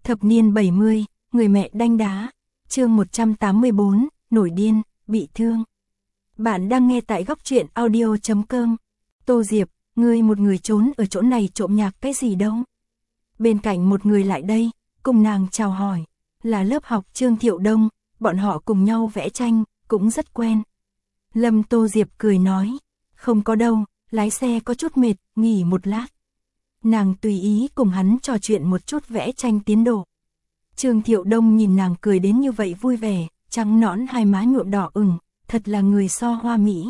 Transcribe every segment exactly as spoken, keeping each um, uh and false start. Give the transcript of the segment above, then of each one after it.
Thập niên bảy mươi, người mẹ đanh đá, chương một trăm tám mươi bốn, nổi điên, bị thương. Bạn đang nghe tại góc truyện audio chấm com. Tô Diệp, ngươi một người trốn ở chỗ này trộm nhạc cái gì đâu? Bên cạnh một người lại đây, cùng nàng chào hỏi, là lớp học Trương Thiệu Đông, bọn họ cùng nhau vẽ tranh, cũng rất quen. Lâm Tô Diệp cười nói, không có đâu, lái xe có chút mệt, nghỉ một lát. Nàng tùy ý cùng hắn trò chuyện một chút vẽ tranh tiến độ. Trương Thiệu Đông nhìn nàng cười đến như vậy vui vẻ, trắng nõn hai má nhuộm đỏ ửng, thật là người so hoa mỹ.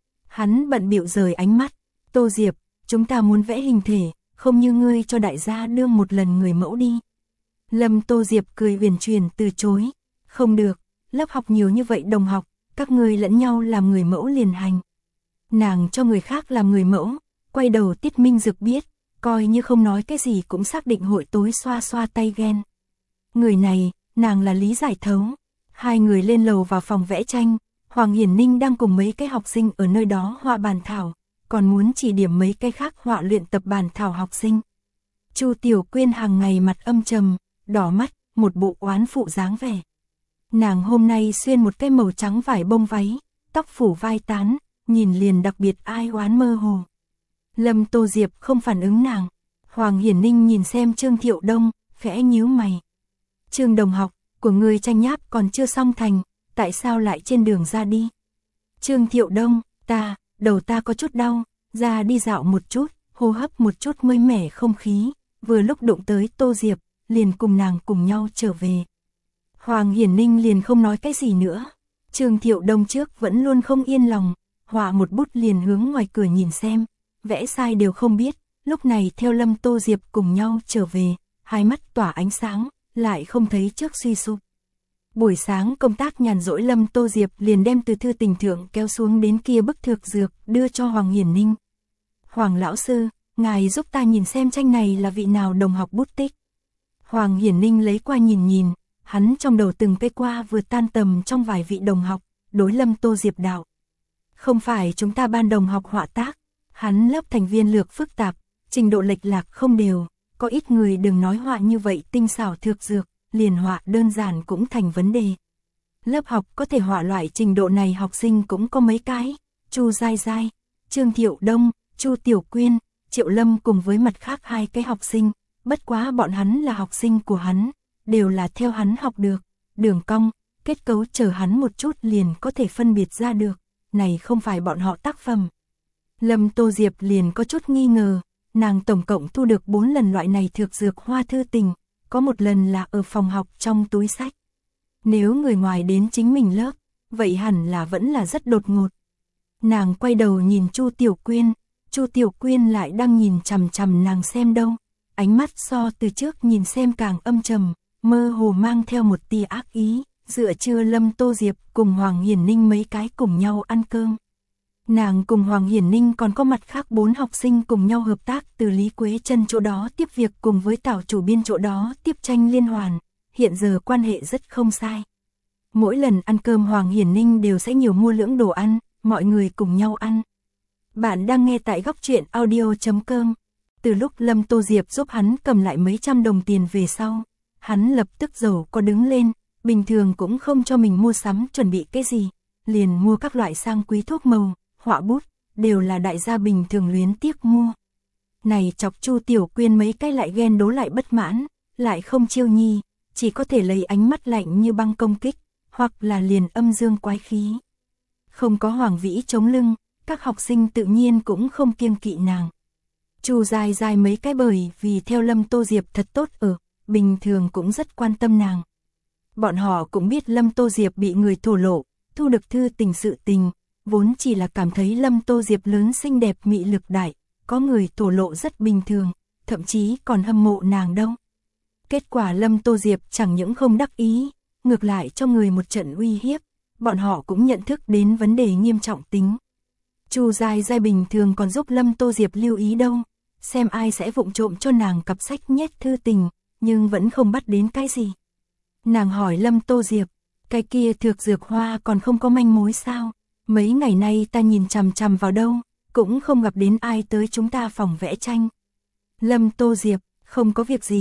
Hắn bận bịu rời ánh mắt, Tô Diệp, chúng ta muốn vẽ hình thể, không như ngươi cho đại gia đương một lần người mẫu đi. Lâm Tô Diệp cười huyền truyền từ chối, không được, lớp học nhiều như vậy đồng học, các ngươi lẫn nhau làm người mẫu liền hành. Nàng cho người khác làm người mẫu, quay đầu Tiết Minh Dực biết, coi như không nói cái gì cũng xác định hội tối xoa xoa tay ghen. Người này, nàng là lý giải thấu. Hai người lên lầu vào phòng vẽ tranh, Hoàng Hiển Ninh đang cùng mấy cái học sinh ở nơi đó họa bàn thảo, còn muốn chỉ điểm mấy cái khác họa luyện tập bàn thảo học sinh. Chu Tiểu Quyên hàng ngày mặt âm trầm, đỏ mắt, một bộ oán phụ dáng vẻ. Nàng hôm nay xuyên một cái màu trắng vải bông váy, tóc phủ vai tán, nhìn liền đặc biệt ai oán mơ hồ. Lâm Tô Diệp không phản ứng nàng. Hoàng Hiển Ninh nhìn xem Trương Thiệu Đông, khẽ nhíu mày. Trương đồng học, của ngươi tranh nháp còn chưa xong thành, tại sao lại trên đường ra đi? Trương Thiệu Đông, ta, đầu ta có chút đau, ra đi dạo một chút, hô hấp một chút mới mẻ không khí, vừa lúc đụng tới Tô Diệp, liền cùng nàng cùng nhau trở về. Hoàng Hiển Ninh liền không nói cái gì nữa. Trương Thiệu Đông trước vẫn luôn không yên lòng, họa một bút liền hướng ngoài cửa nhìn xem, vẽ sai đều không biết, lúc này theo Lâm Tô Diệp cùng nhau trở về, hai mắt tỏa ánh sáng, lại không thấy trước suy sụp. Buổi sáng công tác nhàn rỗi Lâm Tô Diệp liền đem từ thư tình thượng kéo xuống đến kia bức thược dược, đưa cho Hoàng Hiển Ninh. Hoàng lão sư, ngài giúp ta nhìn xem tranh này là vị nào đồng học bút tích. Hoàng Hiển Ninh lấy qua nhìn nhìn, hắn trong đầu từng cây qua vừa tan tầm trong vài vị đồng học, đối Lâm Tô Diệp đạo. Không phải chúng ta ban đồng học họa tác, hắn lớp thành viên lược phức tạp, trình độ lệch lạc không đều, có ít người đừng nói họa như vậy tinh xảo thược dược, liền họa đơn giản cũng thành vấn đề. Lớp học có thể họa loại trình độ này học sinh cũng có mấy cái, Chu Giai Giai, Trương Thiệu Đông, Chu Tiểu Quyên, Triệu Lâm cùng với mặt khác hai cái học sinh, bất quá bọn hắn là học sinh của hắn, đều là theo hắn học được, đường cong, kết cấu chờ hắn một chút liền có thể phân biệt ra được, này không phải bọn họ tác phẩm. Lâm Tô Diệp liền có chút nghi ngờ, nàng tổng cộng thu được bốn lần loại này thược dược hoa thư tình, có một lần là ở phòng học trong túi sách. Nếu người ngoài đến chính mình lớp, vậy hẳn là vẫn là rất đột ngột. Nàng quay đầu nhìn Chu Tiểu Quyên, Chu Tiểu Quyên lại đang nhìn chằm chằm nàng xem đâu, ánh mắt so từ trước nhìn xem càng âm trầm, mơ hồ mang theo một tia ác ý, dựa trưa Lâm Tô Diệp cùng Hoàng Hiển Ninh mấy cái cùng nhau ăn cơm. Nàng cùng Hoàng Hiển Ninh còn có mặt khác bốn học sinh cùng nhau hợp tác từ Lý Quế Trân chỗ đó tiếp việc cùng với Tảo chủ biên chỗ đó tiếp tranh liên hoàn, hiện giờ quan hệ rất không sai. Mỗi lần ăn cơm Hoàng Hiển Ninh đều sẽ nhiều mua lưỡng đồ ăn, mọi người cùng nhau ăn. Bạn đang nghe tại góc truyện audio chấm com. Từ lúc Lâm Tô Diệp giúp hắn cầm lại mấy trăm đồng tiền về sau, hắn lập tức giàu có đứng lên, bình thường cũng không cho mình mua sắm chuẩn bị cái gì, liền mua các loại sang quý thuốc màu, họa bút, đều là đại gia bình thường luyến tiếc mua. Này chọc Chu Tiểu Quyên mấy cái lại ghen đố lại bất mãn, lại không chiêu nhi, chỉ có thể lấy ánh mắt lạnh như băng công kích, hoặc là liền âm dương quái khí. Không có Hoàng Vĩ chống lưng, các học sinh tự nhiên cũng không kiêng kỵ nàng. Chu Giai Giai mấy cái bởi vì theo Lâm Tô Diệp thật tốt ở, bình thường cũng rất quan tâm nàng. Bọn họ cũng biết Lâm Tô Diệp bị người thổ lộ, thu được thư tình sự tình, vốn chỉ là cảm thấy Lâm Tô Diệp lớn xinh đẹp mị lực đại, có người thổ lộ rất bình thường, thậm chí còn hâm mộ nàng đâu. Kết quả Lâm Tô Diệp chẳng những không đắc ý, ngược lại cho người một trận uy hiếp, bọn họ cũng nhận thức đến vấn đề nghiêm trọng tính. Chu Giai Giai bình thường còn giúp Lâm Tô Diệp lưu ý đâu, xem ai sẽ vụng trộm cho nàng cặp sách nhét thư tình, nhưng vẫn không bắt đến cái gì. Nàng hỏi Lâm Tô Diệp, cái kia thược dược hoa còn không có manh mối sao? Mấy ngày nay ta nhìn chằm chằm vào đâu, cũng không gặp đến ai tới chúng ta phòng vẽ tranh. Lâm Tô Diệp, không có việc gì,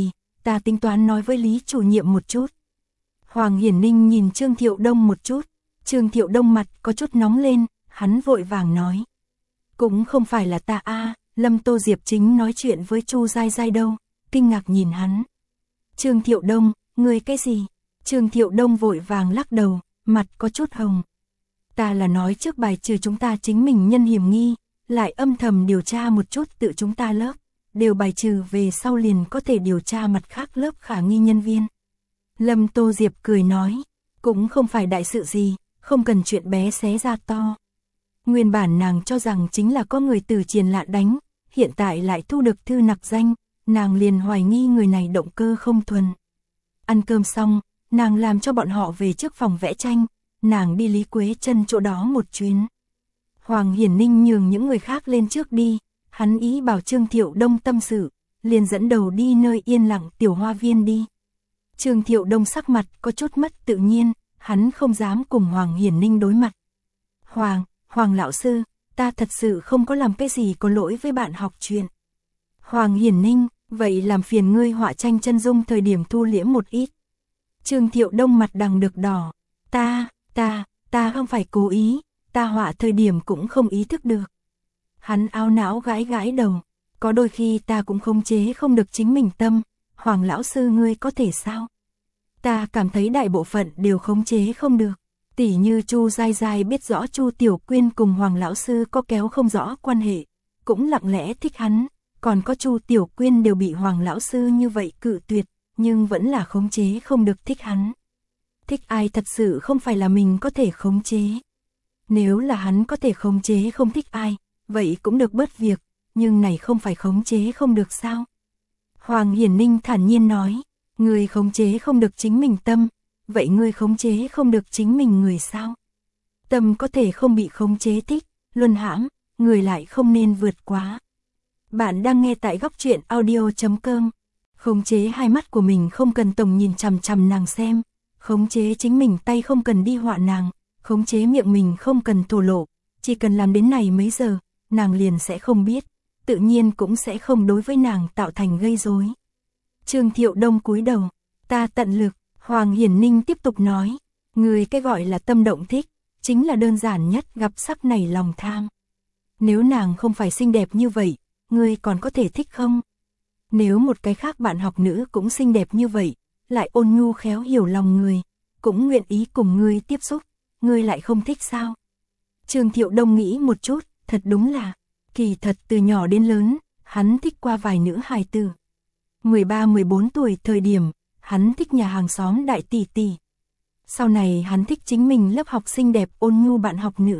ta tính toán nói với Lý chủ nhiệm một chút. Hoàng Hiển Ninh nhìn Trương Thiệu Đông một chút, Trương Thiệu Đông mặt có chút nóng lên, hắn vội vàng nói. Cũng không phải là ta a, Lâm Tô Diệp chính nói chuyện với Chu Giai Giai đâu, kinh ngạc nhìn hắn. Trương Thiệu Đông, ngươi cái gì? Trương Thiệu Đông vội vàng lắc đầu, mặt có chút hồng. Ta là nói trước bài trừ chúng ta chính mình nhân hiểm nghi, lại âm thầm điều tra một chút tự chúng ta lớp, đều bài trừ về sau liền có thể điều tra mặt khác lớp khả nghi nhân viên. Lâm Tô Diệp cười nói, cũng không phải đại sự gì, không cần chuyện bé xé ra to. Nguyên bản nàng cho rằng chính là có người từ Triền Lạ đánh, hiện tại lại thu được thư nặc danh, nàng liền hoài nghi người này động cơ không thuần. Ăn cơm xong, nàng làm cho bọn họ về trước phòng vẽ tranh, nàng đi Lý Quế Chân chỗ đó một chuyến. Hoàng Hiển Ninh nhường những người khác lên trước đi, hắn ý bảo Trương Thiệu Đông tâm sự, liền dẫn đầu đi nơi yên lặng tiểu hoa viên đi. Trương Thiệu Đông sắc mặt có chút mất tự nhiên, hắn không dám cùng Hoàng Hiển Ninh đối mặt. Hoàng, Hoàng lão sư, ta thật sự không có làm cái gì có lỗi với bạn học chuyện. Hoàng Hiển Ninh, vậy làm phiền ngươi họa tranh chân dung thời điểm thu liễm một ít. Trương Thiệu Đông mặt đằng được đỏ, ta, ta, ta không phải cố ý, ta họa thời điểm cũng không ý thức được. Hắn áo não gãi gãi đầu, có đôi khi ta cũng khống chế không được chính mình tâm, Hoàng lão sư ngươi có thể sao? Ta cảm thấy đại bộ phận đều khống chế không được, tỉ như Chu Giai Giai biết rõ Chu Tiểu Quyên cùng Hoàng lão sư có kéo không rõ quan hệ, cũng lặng lẽ thích hắn, còn có Chu Tiểu Quyên đều bị Hoàng lão sư như vậy cự tuyệt, nhưng vẫn là khống chế không được thích hắn. Thích ai thật sự không phải là mình có thể khống chế. Nếu là hắn có thể khống chế không thích ai, vậy cũng được bớt việc, nhưng này không phải khống chế không được sao? Hoàng Hiển Ninh thản nhiên nói, ngươi khống chế không được chính mình tâm, vậy ngươi khống chế không được chính mình người sao? Tâm có thể không bị khống chế thích, luân hãm, người lại không nên vượt quá. Bạn đang nghe tại góc truyện audio chấm com. Khống chế hai mắt của mình không cần tổng nhìn chằm chằm nàng xem, khống chế chính mình tay không cần đi họa nàng, khống chế miệng mình không cần thổ lộ, chỉ cần làm đến này mấy giờ, nàng liền sẽ không biết, tự nhiên cũng sẽ không đối với nàng tạo thành gây rối. Trương Thiệu Đông cúi đầu, ta tận lực. Hoàng Hiển Ninh tiếp tục nói, người cái gọi là tâm động thích, chính là đơn giản nhất gặp sắc nảy lòng tham. Nếu nàng không phải xinh đẹp như vậy, ngươi còn có thể thích không? Nếu một cái khác bạn học nữ cũng xinh đẹp như vậy, lại ôn nhu khéo hiểu lòng người, cũng nguyện ý cùng ngươi tiếp xúc, ngươi lại không thích sao? Trương Thiệu Đông nghĩ một chút, thật đúng là, kỳ thật từ nhỏ đến lớn, hắn thích qua vài nữ hài tử. mười ba mười bốn tuổi thời điểm, hắn thích nhà hàng xóm đại tỷ tỷ. Sau này hắn thích chính mình lớp học xinh đẹp ôn nhu bạn học nữ.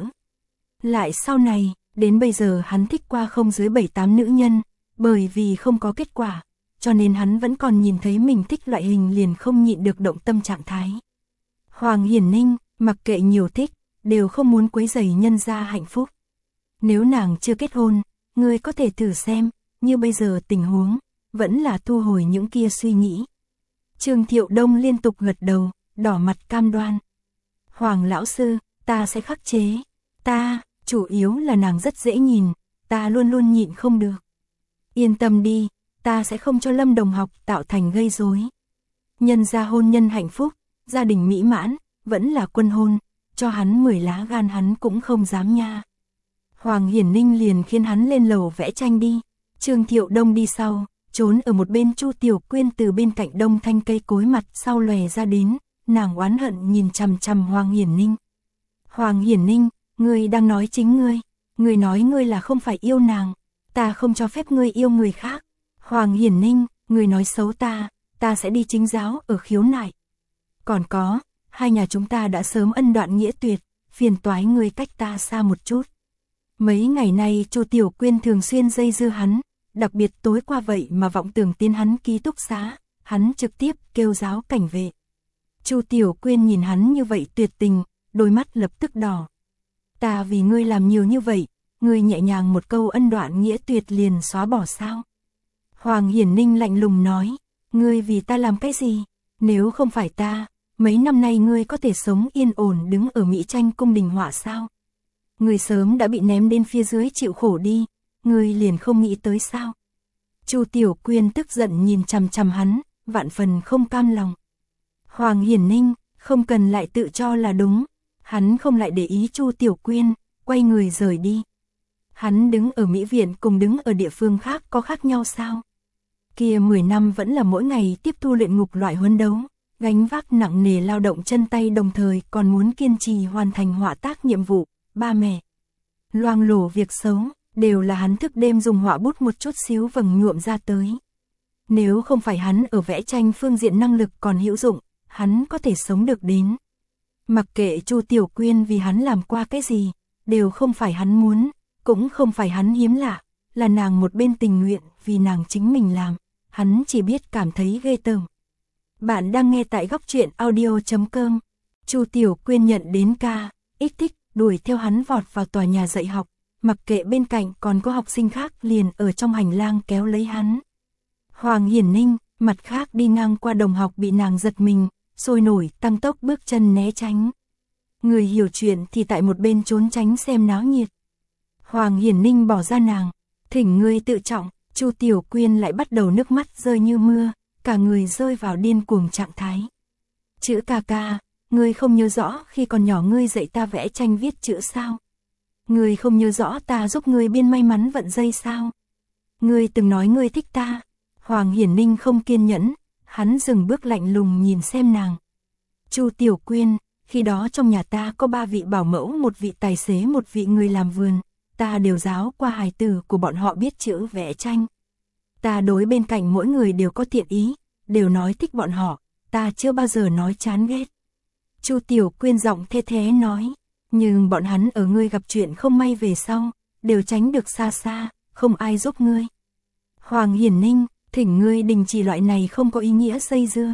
Lại sau này, đến bây giờ hắn thích qua không dưới bảy tám nữ nhân, bởi vì không có kết quả, cho nên hắn vẫn còn nhìn thấy mình thích loại hình liền không nhịn được động tâm trạng thái. Hoàng Hiển Ninh, mặc kệ nhiều thích, đều không muốn quấy rầy nhân gia hạnh phúc. Nếu nàng chưa kết hôn, ngươi có thể thử xem, như bây giờ tình huống, vẫn là thu hồi những kia suy nghĩ. Trương Thiệu Đông liên tục gật đầu, đỏ mặt cam đoan. Hoàng lão sư, ta sẽ khắc chế. Ta, chủ yếu là nàng rất dễ nhìn, ta luôn luôn nhịn không được. Yên tâm đi, ta sẽ không cho Lâm đồng học tạo thành gây rối. Nhân gia hôn nhân hạnh phúc, gia đình mỹ mãn, vẫn là quân hôn, cho hắn mười lá gan hắn cũng không dám nha. Hoàng Hiển Ninh liền khiến hắn lên lầu vẽ tranh đi, Trương Thiệu Đông đi sau. Trốn ở một bên Chu Tiểu Quyên từ bên cạnh đông thanh cây cối mặt sau lòe ra đến, nàng oán hận nhìn chằm chằm Hoàng Hiển Ninh. Hoàng Hiển Ninh, ngươi đang nói chính ngươi, ngươi nói ngươi là không phải yêu nàng, ta không cho phép ngươi yêu người khác. Hoàng Hiển Ninh, ngươi nói xấu ta, ta sẽ đi chính giáo ở khiếu nại. Còn có, hai nhà chúng ta đã sớm ân đoạn nghĩa tuyệt, phiền toái ngươi cách ta xa một chút. Mấy ngày nay Chu Tiểu Quyên thường xuyên dây dưa hắn, đặc biệt tối qua vậy mà vọng tưởng tiến hắn ký túc xá, hắn trực tiếp kêu giáo cảnh vệ. Chu Tiểu Quyên nhìn hắn như vậy tuyệt tình, đôi mắt lập tức đỏ. Ta vì ngươi làm nhiều như vậy, ngươi nhẹ nhàng một câu ân đoạn nghĩa tuyệt liền xóa bỏ sao? Hoàng Hiển Ninh lạnh lùng nói, ngươi vì ta làm cái gì? Nếu không phải ta, mấy năm nay ngươi có thể sống yên ổn đứng ở Mỹ Tranh cung đình họa sao? Ngươi sớm đã bị ném đến phía dưới chịu khổ đi. Ngươi liền không nghĩ tới sao? Chu Tiểu Quyên tức giận nhìn chằm chằm hắn, vạn phần không cam lòng. Hoàng Hiển Ninh, không cần lại tự cho là đúng, hắn không lại để ý Chu Tiểu Quyên, quay người rời đi. Hắn đứng ở Mỹ viện cùng đứng ở địa phương khác có khác nhau sao? Kia mười năm vẫn là mỗi ngày tiếp thu luyện ngục loại huấn đấu, gánh vác nặng nề lao động chân tay đồng thời còn muốn kiên trì hoàn thành họa tác nhiệm vụ, ba mẹ. Loang lổ việc xấu, đều là hắn thức đêm dùng họa bút một chút xíu vầng nhuộm ra tới. Nếu không phải hắn ở vẽ tranh phương diện năng lực còn hữu dụng, hắn có thể sống được đến. Mặc kệ Chu Tiểu Quyên vì hắn làm qua cái gì, đều không phải hắn muốn, cũng không phải hắn hiếm lạ, là nàng một bên tình nguyện vì nàng chính mình làm, hắn chỉ biết cảm thấy ghê tởm. Bạn đang nghe tại góc truyện audio chấm com. Chu Tiểu Quyên nhận đến ca, ích thích, đuổi theo hắn vọt vào tòa nhà dạy học, mặc kệ bên cạnh còn có học sinh khác liền ở trong hành lang kéo lấy hắn. Hoàng Hiển Ninh, mặt khác đi ngang qua đồng học bị nàng giật mình, sôi nổi tăng tốc bước chân né tránh. Người hiểu chuyện thì tại một bên trốn tránh xem náo nhiệt. Hoàng Hiển Ninh bỏ ra nàng, thỉnh ngươi tự trọng, Chu Tiểu Quyên lại bắt đầu nước mắt rơi như mưa, cả người rơi vào điên cuồng trạng thái. Chữ ca ca, ngươi không nhớ rõ khi còn nhỏ ngươi dạy ta vẽ tranh viết chữ sao? Ngươi không nhớ rõ ta giúp ngươi biên may mắn vận dây sao? Ngươi từng nói ngươi thích ta. Hoàng Hiển Ninh không kiên nhẫn, hắn dừng bước lạnh lùng nhìn xem nàng. Chu Tiểu Quyên, khi đó trong nhà ta có ba vị bảo mẫu, một vị tài xế, một vị người làm vườn, ta đều giáo qua hài tử của bọn họ biết chữ vẽ tranh. Ta đối bên cạnh mỗi người đều có thiện ý, đều nói thích bọn họ, ta chưa bao giờ nói chán ghét. Chu Tiểu Quyên giọng thê thé nói, nhưng bọn hắn ở ngươi gặp chuyện không may về sau, đều tránh được xa xa, không ai giúp ngươi. Hoàng Hiển Ninh, thỉnh ngươi đình chỉ loại này không có ý nghĩa dây dưa.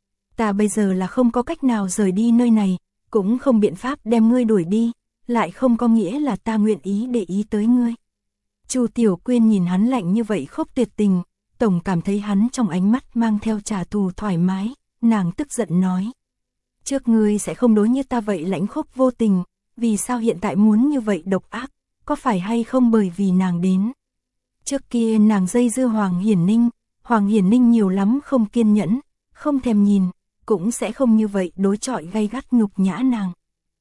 Ta bây giờ là không có cách nào rời đi nơi này, cũng không biện pháp đem ngươi đuổi đi, lại không có nghĩa là ta nguyện ý để ý tới ngươi. Chu Tiểu Quyên nhìn hắn lạnh như vậy khốc tuyệt tình, tổng cảm thấy hắn trong ánh mắt mang theo trả thù thoải mái, nàng tức giận nói. Trước ngươi sẽ không đối như ta vậy lãnh khốc vô tình, vì sao hiện tại muốn như vậy độc ác, có phải hay không bởi vì nàng đến. Trước kia nàng dây dưa Hoàng Hiển Ninh, Hoàng Hiển Ninh nhiều lắm không kiên nhẫn, không thèm nhìn, cũng sẽ không như vậy đối chọi gay gắt nhục nhã nàng.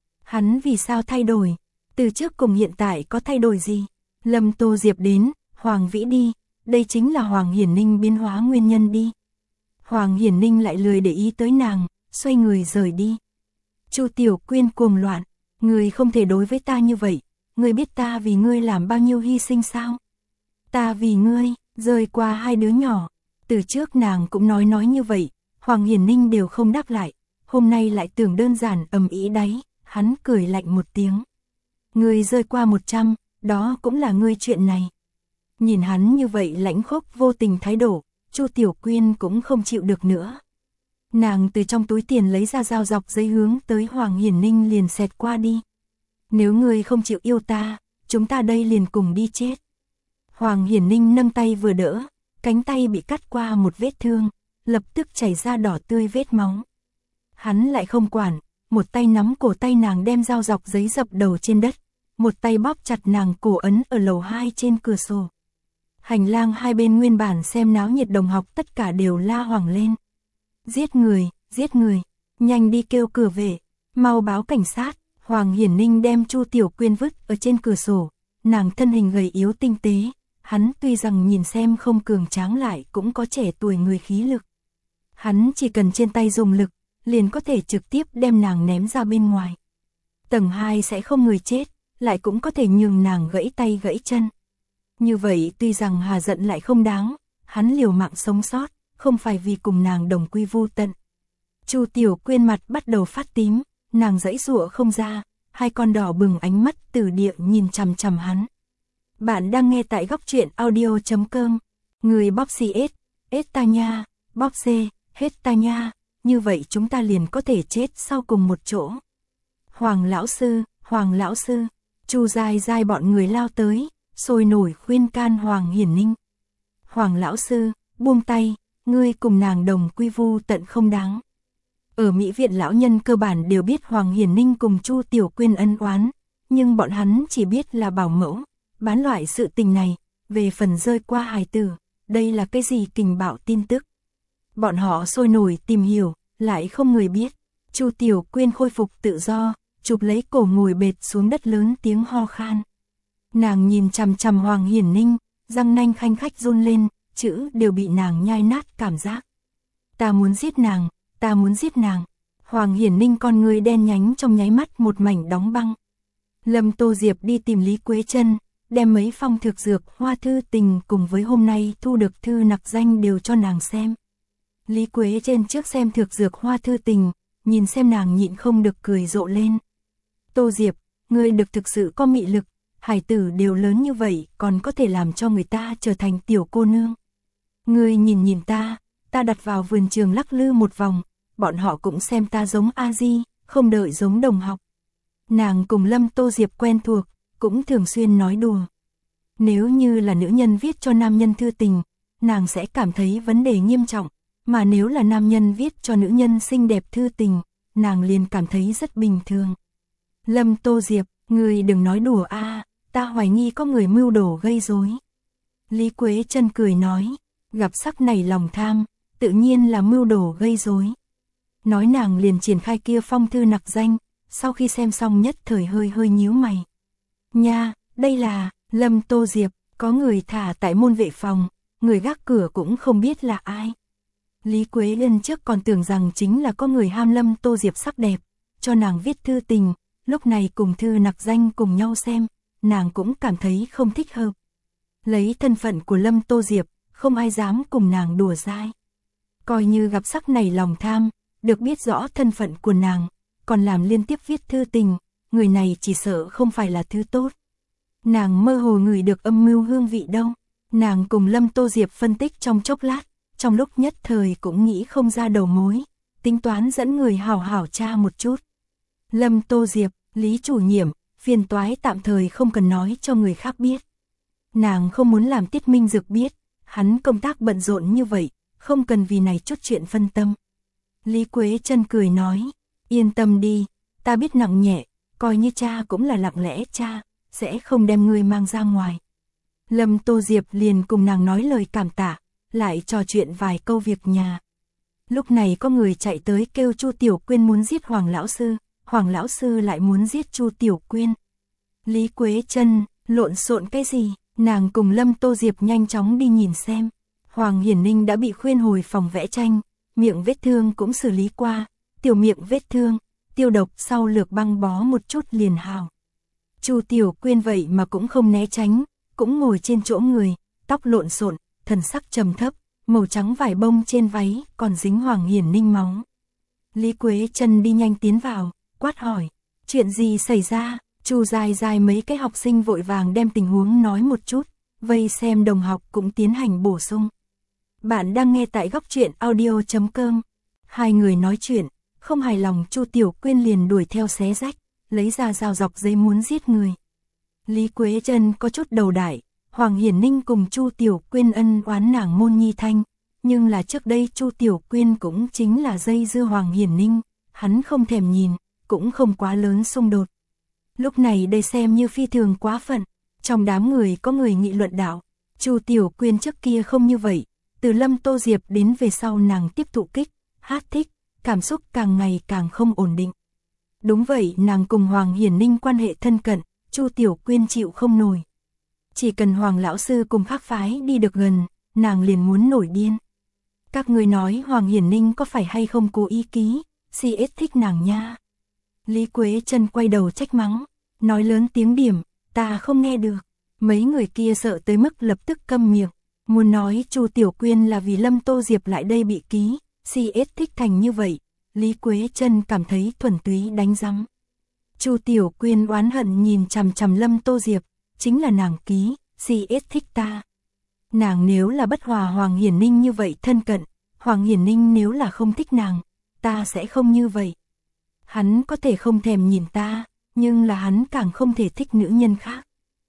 Hắn vì sao thay đổi, từ trước cùng hiện tại có thay đổi gì? Lâm Tô Diệp đến, Hoàng Vĩ đi, đây chính là Hoàng Hiển Ninh biến hóa nguyên nhân đi. Hoàng Hiển Ninh lại lười để ý tới nàng, xoay người rời đi. Chu Tiểu Quyên cuồng loạn, ngươi không thể đối với ta như vậy, ngươi biết ta vì ngươi làm bao nhiêu hy sinh sao? Ta vì ngươi, rời qua hai đứa nhỏ, từ trước nàng cũng nói nói như vậy, Hoàng Hiển Ninh đều không đáp lại, hôm nay lại tưởng đơn giản ầm ĩ đấy, hắn cười lạnh một tiếng. Ngươi rơi qua một trăm, đó cũng là ngươi chuyện này. Nhìn hắn như vậy lãnh khốc vô tình thái độ, Chu Tiểu Quyên cũng không chịu được nữa. Nàng từ trong túi tiền lấy ra dao dọc giấy hướng tới Hoàng Hiển Ninh liền xẹt qua đi. Nếu ngươi không chịu yêu ta, chúng ta đây liền cùng đi chết. Hoàng Hiển Ninh nâng tay vừa đỡ, cánh tay bị cắt qua một vết thương, lập tức chảy ra đỏ tươi vết máu. Hắn lại không quản, một tay nắm cổ tay nàng đem dao dọc giấy dập đầu trên đất, một tay bóp chặt nàng cổ ấn ở lầu hai trên cửa sổ. Hành lang hai bên nguyên bản xem náo nhiệt đồng học tất cả đều la hoảng lên. Giết người, giết người, nhanh đi kêu cửa vệ, mau báo cảnh sát. Hoàng Hiển Ninh đem Chu Tiểu Quyên vứt ở trên cửa sổ, nàng thân hình gầy yếu tinh tế, hắn tuy rằng nhìn xem không cường tráng lại cũng có trẻ tuổi người khí lực. Hắn chỉ cần trên tay dùng lực, liền có thể trực tiếp đem nàng ném ra bên ngoài. Tầng hai sẽ không người chết, lại cũng có thể nhường nàng gãy tay gãy chân. Như vậy tuy rằng hà giận lại không đáng, hắn liều mạng sống sót, không phải vì cùng nàng đồng quy vu tận. Chu Tiểu Quyên mặt bắt đầu phát tím, nàng giãy giụa không ra, hai con đỏ bừng ánh mắt từ địa nhìn chằm chằm hắn. Bạn đang nghe tại góc truyện audio chấm com. Người bóp xì ết, ết ta nha, bóp xê, hết ta nha, như vậy chúng ta liền có thể chết sau cùng một chỗ. Hoàng lão sư, Hoàng lão sư, Chu Giai Giai bọn người lao tới, sôi nổi khuyên can Hoàng Hiển Ninh. Hoàng lão sư, buông tay, ngươi cùng nàng đồng quy vu tận không đáng. Ở Mỹ viện lão nhân cơ bản đều biết Hoàng Hiển Ninh cùng Chu Tiểu Quyên ân oán, nhưng bọn hắn chỉ biết là bảo mẫu, bán loại sự tình này, về phần rơi qua hài tử, đây là cái gì kình bạo tin tức. Bọn họ sôi nổi tìm hiểu, lại không người biết. Chu Tiểu Quyên khôi phục tự do, chụp lấy cổ ngồi bệt xuống đất lớn tiếng ho khan. Nàng nhìn chằm chằm Hoàng Hiển Ninh, răng nanh khanh khách run lên, chữ đều bị nàng nhai nát cảm giác. Ta muốn giết nàng, ta muốn giết nàng. Hoàng Hiển Ninh con người đen nhánh trong nháy mắt một mảnh đóng băng. Lâm Tô Diệp đi tìm Lý Quế Chân, đem mấy phong thực dược hoa thư tình cùng với hôm nay thu được thư nặc danh đều cho nàng xem. Lý Quế Chân trước xem thực dược hoa thư tình, nhìn xem nàng nhịn không được cười rộ lên. Tô Diệp, ngươi được thực sự có mị lực, hải tử đều lớn như vậy còn có thể làm cho người ta trở thành tiểu cô nương. Ngươi nhìn nhìn ta, ta đặt vào vườn trường lắc lư một vòng, bọn họ cũng xem ta giống A Di, không đợi giống đồng học. Nàng cùng Lâm Tô Diệp quen thuộc, cũng thường xuyên nói đùa. Nếu như là nữ nhân viết cho nam nhân thư tình, nàng sẽ cảm thấy vấn đề nghiêm trọng, mà nếu là nam nhân viết cho nữ nhân xinh đẹp thư tình, nàng liền cảm thấy rất bình thường. Lâm Tô Diệp, người đừng nói đùa a, ta hoài nghi có người mưu đồ gây rối. Lý Quế Chân cười nói, gặp sắc này lòng tham, tự nhiên là mưu đồ gây rối. Nói nàng liền triển khai kia phong thư nặc danh, sau khi xem xong nhất thời hơi hơi nhíu mày. Nha, đây là Lâm Tô Diệp, có người thả tại môn vệ phòng, người gác cửa cũng không biết là ai. Lý Quế Lân trước còn tưởng rằng chính là có người ham Lâm Tô Diệp sắc đẹp, cho nàng viết thư tình, lúc này cùng thư nặc danh cùng nhau xem, nàng cũng cảm thấy không thích hợp. Lấy thân phận của Lâm Tô Diệp, không ai dám cùng nàng đùa dai. Coi như gặp sắc này lòng tham, được biết rõ thân phận của nàng, còn làm liên tiếp viết thư tình, người này chỉ sợ không phải là thứ tốt. Nàng mơ hồ ngửi được âm mưu hương vị đâu. Nàng cùng Lâm Tô Diệp phân tích trong chốc lát, trong lúc nhất thời cũng nghĩ không ra đầu mối, tính toán dẫn người hảo hảo tra một chút. Lâm Tô Diệp, Lý chủ nhiệm, phiền toái tạm thời không cần nói cho người khác biết. Nàng không muốn làm Tiết Minh Dực biết, hắn công tác bận rộn như vậy, không cần vì này chút chuyện phân tâm. Lý Quế Chân cười nói, yên tâm đi, ta biết nặng nhẹ, coi như cha cũng là lặng lẽ cha, sẽ không đem ngươi mang ra ngoài. Lâm Tô Diệp liền cùng nàng nói lời cảm tạ, lại trò chuyện vài câu việc nhà. Lúc này có người chạy tới kêu Chu Tiểu Quyên muốn giết Hoàng lão sư, Hoàng lão sư lại muốn giết Chu Tiểu Quyên. Lý Quế Chân, lộn xộn cái gì? Nàng cùng Lâm Tô Diệp nhanh chóng đi nhìn xem. Hoàng Hiển Ninh đã bị khuyên hồi phòng vẽ tranh, miệng vết thương cũng xử lý qua, tiểu miệng vết thương, tiêu độc sau lược băng bó một chút liền hào. Chu Tiểu Quyên vậy mà cũng không né tránh, cũng ngồi trên chỗ người, tóc lộn xộn, thần sắc trầm thấp, màu trắng vải bông trên váy còn dính Hoàng Hiển Ninh máu. Lý Quế Chân đi nhanh tiến vào, quát hỏi, chuyện gì xảy ra? Chu dài dài mấy cái học sinh vội vàng đem tình huống nói một chút, vây xem đồng học cũng tiến hành bổ sung. Bạn đang nghe tại góc truyện audio chấm com. Hai người nói chuyện, không hài lòng Chu Tiểu Quyên liền đuổi theo xé rách, lấy ra dao dọc giấy muốn giết người. Lý Quế Chân có chút đầu đại, Hoàng Hiển Ninh cùng Chu Tiểu Quyên ân oán nàng môn nhi thanh, nhưng là trước đây Chu Tiểu Quyên cũng chính là dây dưa Hoàng Hiển Ninh, hắn không thèm nhìn, cũng không quá lớn xung đột. Lúc này đây xem như phi thường quá phận, trong đám người có người nghị luận đạo, Chu Tiểu Quyên trước kia không như vậy, từ Lâm Tô Diệp đến về sau nàng tiếp thụ kích, hát thích, cảm xúc càng ngày càng không ổn định. Đúng vậy, nàng cùng Hoàng Hiển Ninh quan hệ thân cận, Chu Tiểu Quyên chịu không nổi. Chỉ cần Hoàng lão sư cùng khác phái đi được gần, nàng liền muốn nổi điên. Các người nói Hoàng Hiển Ninh có phải hay không cố ý ký, xê ét thích nàng nha. Lý Quế Chân quay đầu trách mắng, nói lớn tiếng điểm, ta không nghe được. Mấy người kia sợ tới mức lập tức câm miệng, muốn nói Chu Tiểu Quyên là vì Lâm Tô Diệp lại đây bị ký, xê ét thích thành như vậy. Lý Quế Chân cảm thấy thuần túy đánh rắm. Chu Tiểu Quyên oán hận nhìn chằm chằm Lâm Tô Diệp, chính là nàng ký, xê ét thích ta. Nàng nếu là bất hòa Hoàng Hiển Ninh như vậy thân cận, Hoàng Hiển Ninh nếu là không thích nàng, ta sẽ không như vậy. Hắn có thể không thèm nhìn ta, nhưng là hắn càng không thể thích nữ nhân khác.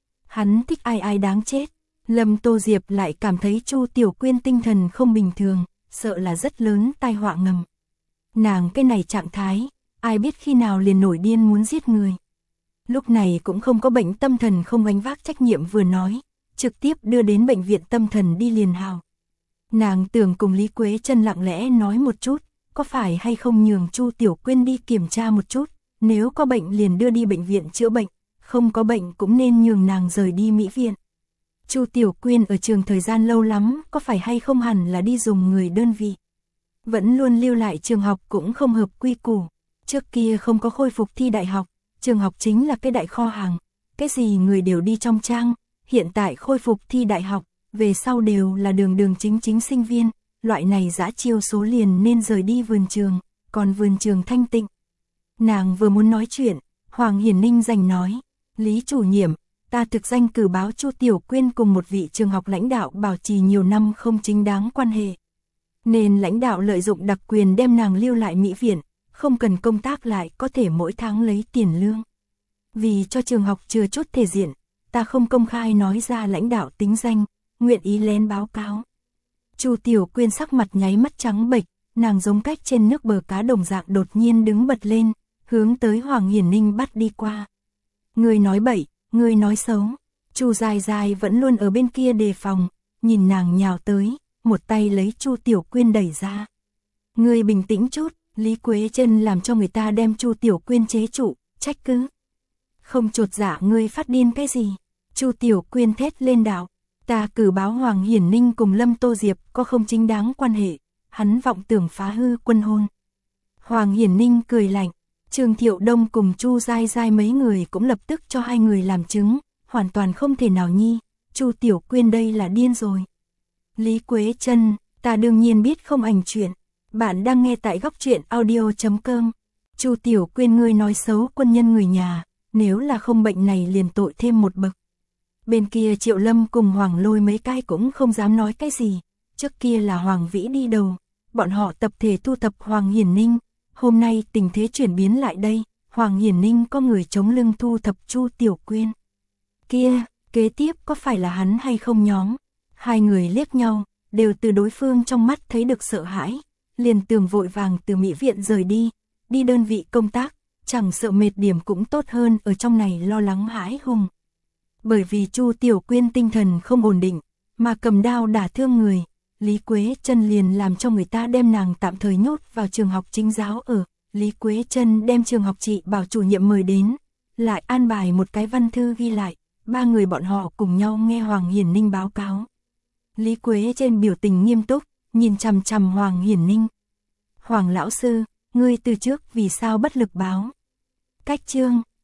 Hắn thích ai ai đáng chết. Lâm Tô Diệp lại cảm thấy Chu Tiểu Quyên tinh thần không bình thường, sợ là rất lớn tai họa ngầm. Nàng cái này trạng thái, ai biết khi nào liền nổi điên muốn giết người. Lúc này cũng không có bệnh tâm thần không gánh vác trách nhiệm vừa nói, trực tiếp đưa đến bệnh viện tâm thần đi liền hào. Nàng tưởng cùng Lý Quế Chân lặng lẽ nói một chút, có phải hay không nhường Chu Tiểu Quyên đi kiểm tra một chút, nếu có bệnh liền đưa đi bệnh viện chữa bệnh, không có bệnh cũng nên nhường nàng rời đi mỹ viện. Chu Tiểu Quyên ở trường thời gian lâu lắm, có phải hay không hẳn là đi dùng người đơn vị. Vẫn luôn lưu lại trường học cũng không hợp quy củ, trước kia không có khôi phục thi đại học, trường học chính là cái đại kho hàng, cái gì người đều đi trong trang, hiện tại khôi phục thi đại học, về sau đều là đường đường chính chính sinh viên, loại này dã chiêu số liền nên rời đi vườn trường, còn vườn trường thanh tịnh. Nàng vừa muốn nói chuyện, Hoàng Hiển Ninh giành nói, Lý chủ nhiệm, ta thực danh cử báo Chu Tiểu Quyên cùng một vị trường học lãnh đạo bảo trì nhiều năm không chính đáng quan hệ. Nên lãnh đạo lợi dụng đặc quyền đem nàng lưu lại mỹ viện, không cần công tác lại có thể mỗi tháng lấy tiền lương. Vì cho trường học chừa chút thể diện, ta không công khai nói ra lãnh đạo tính danh, nguyện ý lén báo cáo. Chu Tiểu Quyên sắc mặt nháy mắt trắng bệch, nàng giống cách trên nước bờ cá đồng dạng đột nhiên đứng bật lên, hướng tới Hoàng Hiển Ninh bắt đi qua. Người nói bậy, người nói xấu. Chu Dài Dài vẫn luôn ở bên kia đề phòng, nhìn nàng nhào tới, một tay lấy Chu Tiểu Quyên đẩy ra. Người bình tĩnh chút, Lý Quế Chân làm cho người ta đem Chu Tiểu Quyên chế trụ, trách cứ. Không chột dạ ngươi phát điên cái gì? Chu Tiểu Quyên thét lên đạo, ta cử báo Hoàng Hiển Ninh cùng Lâm Tô Diệp có không chính đáng quan hệ, hắn vọng tưởng phá hư quân hôn. Hoàng Hiển Ninh cười lạnh, Trương Thiệu Đông cùng Chu Giai Giai mấy người cũng lập tức cho hai người làm chứng, hoàn toàn không thể nào nhi, Chu Tiểu Quyên đây là điên rồi. Lý Quế Chân, ta đương nhiên biết không ảnh chuyện, bạn đang nghe tại góc truyện audio chấm com. Chu Tiểu Quyên ngươi nói xấu quân nhân người nhà, nếu là không bệnh này liền tội thêm một bậc. Bên kia Triệu Lâm cùng Hoàng Lôi mấy cái cũng không dám nói cái gì, trước kia là Hoàng Vĩ đi đầu, bọn họ tập thể thu thập Hoàng Hiển Ninh, hôm nay tình thế chuyển biến lại đây, Hoàng Hiển Ninh có người chống lưng thu thập Chu Tiểu Quyên. Kia, kế tiếp có phải là hắn hay không nhóm? Hai người liếc nhau, đều từ đối phương trong mắt thấy được sợ hãi, liền tường vội vàng từ mỹ viện rời đi, đi đơn vị công tác, chẳng sợ mệt điểm cũng tốt hơn ở trong này lo lắng hãi hùng. Bởi vì Chu Tiểu Quyên tinh thần không ổn định, mà cầm đao đả thương người, Lý Quế Chân liền làm cho người ta đem nàng tạm thời nhốt vào trường học chính giáo ở. Lý Quế Chân đem trường học trị bảo chủ nhiệm mời đến, lại an bài một cái văn thư ghi lại, ba người bọn họ cùng nhau nghe Hoàng Hiển Ninh báo cáo. Lý Quế Chân biểu tình nghiêm túc, nhìn chằm chằm Hoàng Hiển Ninh. Hoàng lão sư, ngươi từ trước vì sao bất lực báo? Cách chương